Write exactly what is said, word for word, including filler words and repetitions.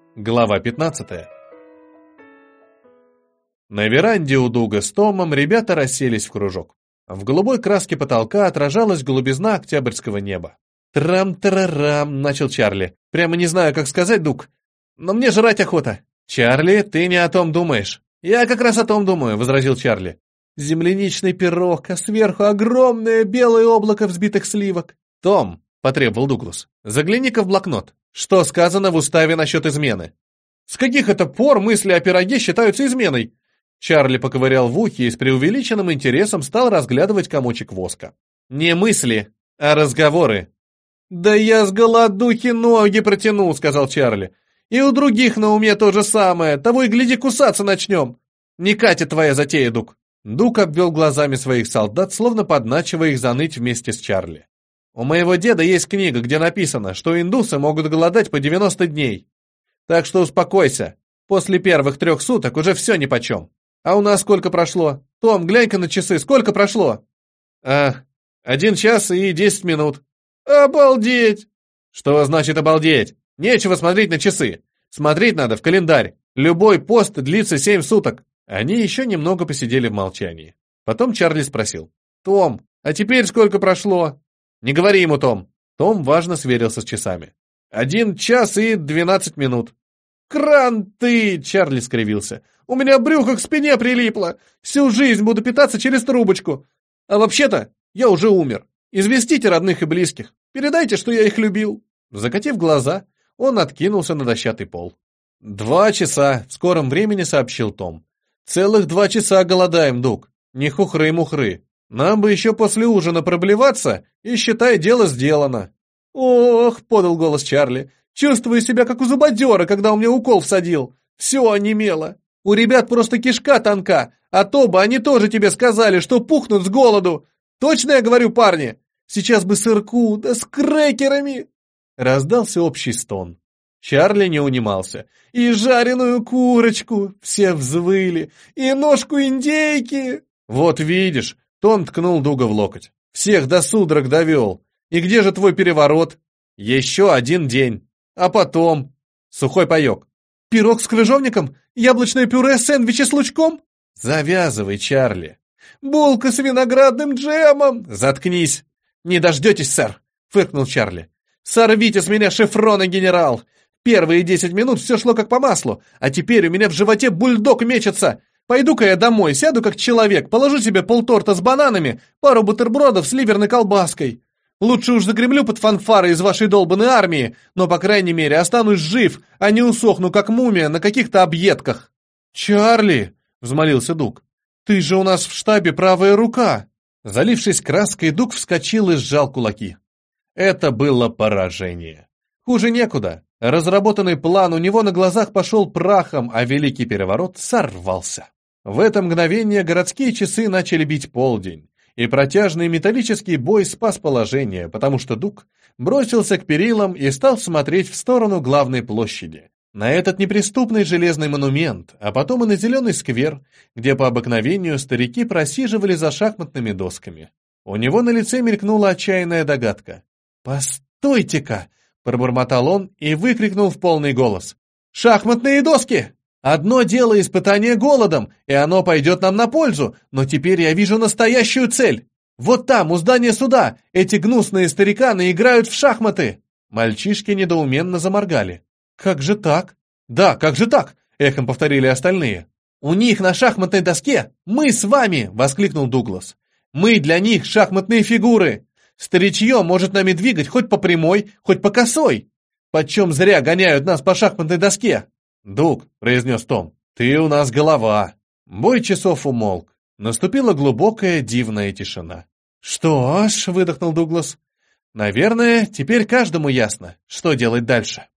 Глава пятнадцатая. На веранде у Дуга с Томом ребята расселись в кружок. В голубой краске потолка отражалась голубизна октябрьского неба. «Трам-тарарам», — начал Чарли. «Прямо не знаю, как сказать, Дуг. Но мне жрать охота». «Чарли, ты не о том думаешь». «Я как раз о том думаю», — возразил Чарли. «Земляничный пирог, а сверху огромное белое облако взбитых сливок». «Том», — потребовал Дуглас, — «загляни-ка в блокнот. Что сказано в уставе насчет измены?» «С каких это пор мысли о пироге считаются изменой?» Чарли поковырял в ухе и с преувеличенным интересом стал разглядывать комочек воска. «Не мысли, а разговоры». «Да я с голодухи ноги протянул», — сказал Чарли. «И у других на уме то же самое, того и гляди кусаться начнем. Не катит твоя затея, Дуг». Дуг обвел глазами своих солдат, словно подначивая их заныть вместе с Чарли. «У моего деда есть книга, где написано, что индусы могут голодать по девяносто дней. Так что успокойся, после первых трех суток уже все нипочем. А у нас сколько прошло? Том, глянь-ка на часы, сколько прошло?» «А, один час и десять минут». «Обалдеть!» «Что значит обалдеть? Нечего смотреть на часы. Смотреть надо в календарь. Любой пост длится семь суток». Они еще немного посидели в молчании. Потом Чарли спросил. «Том, а теперь сколько прошло?» «Не говори ему, Том». Том важно сверился с часами. «Один час и двенадцать минут». «Кранты!» — Чарли скривился. «У меня брюхо к спине прилипло. Всю жизнь буду питаться через трубочку. А вообще-то я уже умер. Известите родных и близких. Передайте, что я их любил». Закатив глаза, он откинулся на дощатый пол. «Два часа», — в скором времени сообщил Том. «Целых два часа голодаем, Дуг. Не хухры-мухры. Нам бы еще после ужина проблеваться, и, считай, дело сделано». «Ох», — подал голос Чарли, — «чувствую себя как у зубодера, когда он мне укол всадил. Все онемело. У ребят просто кишка тонка, а то бы они тоже тебе сказали, что пухнут с голоду. Точно я говорю, парни? Сейчас бы сырку, да с крекерами». Раздался общий стон. Чарли не унимался. «И жареную курочку!» Все взвыли. «И ножку индейки!» «Вот видишь!» Том ткнул Дуга в локоть. «Всех до судорог довел. И где же твой переворот?» «Еще один день. А потом...» «Сухой паек». «Пирог с крыжовником? Яблочное пюре, сэндвичи с лучком?» «Завязывай, Чарли». «Булка с виноградным джемом!» «Заткнись!» «Не дождетесь, сэр!» — фыркнул Чарли. «Сорвите с меня шефрона, генерал! Первые десять минут все шло как по маслу, а теперь у меня в животе бульдог мечется. Пойду-ка я домой, сяду как человек, положу себе полторта с бананами, пару бутербродов с ливерной колбаской. Лучше уж загремлю под фанфары из вашей долбанной армии, но, по крайней мере, останусь жив, а не усохну, как мумия, на каких-то объедках». «Чарли!» — взмолился Дуг. «Ты же у нас в штабе правая рука!» Залившись краской, Дуг вскочил и сжал кулаки. Это было поражение. Хуже некуда. Разработанный план у него на глазах пошел прахом, а великий переворот сорвался. В это мгновение городские часы начали бить полдень, и протяжный металлический бой спас положение, потому что Дуг бросился к перилам и стал смотреть в сторону главной площади, на этот неприступный железный монумент, а потом и на зеленый сквер, где по обыкновению старики просиживали за шахматными досками. У него на лице мелькнула отчаянная догадка. «Постойте-ка!» — пробормотал он и выкрикнул в полный голос. «Шахматные доски! Одно дело испытание голодом, и оно пойдет нам на пользу, но теперь я вижу настоящую цель. Вот там, у здания суда, эти гнусные стариканы играют в шахматы!» Мальчишки недоуменно заморгали. «Как же так?» «Да, как же так?» — эхом повторили остальные. «У них на шахматной доске мы с вами!» — воскликнул Дуглас. «Мы для них шахматные фигуры! Старичье может нами двигать хоть по прямой, хоть по косой! Почем зря гоняют нас по шахматной доске!» «Дуг», — произнес Том, — «ты у нас голова!» Бой часов умолк. Наступила глубокая дивная тишина. «Что ж», — выдохнул Дуглас, — «наверное, теперь каждому ясно, что делать дальше».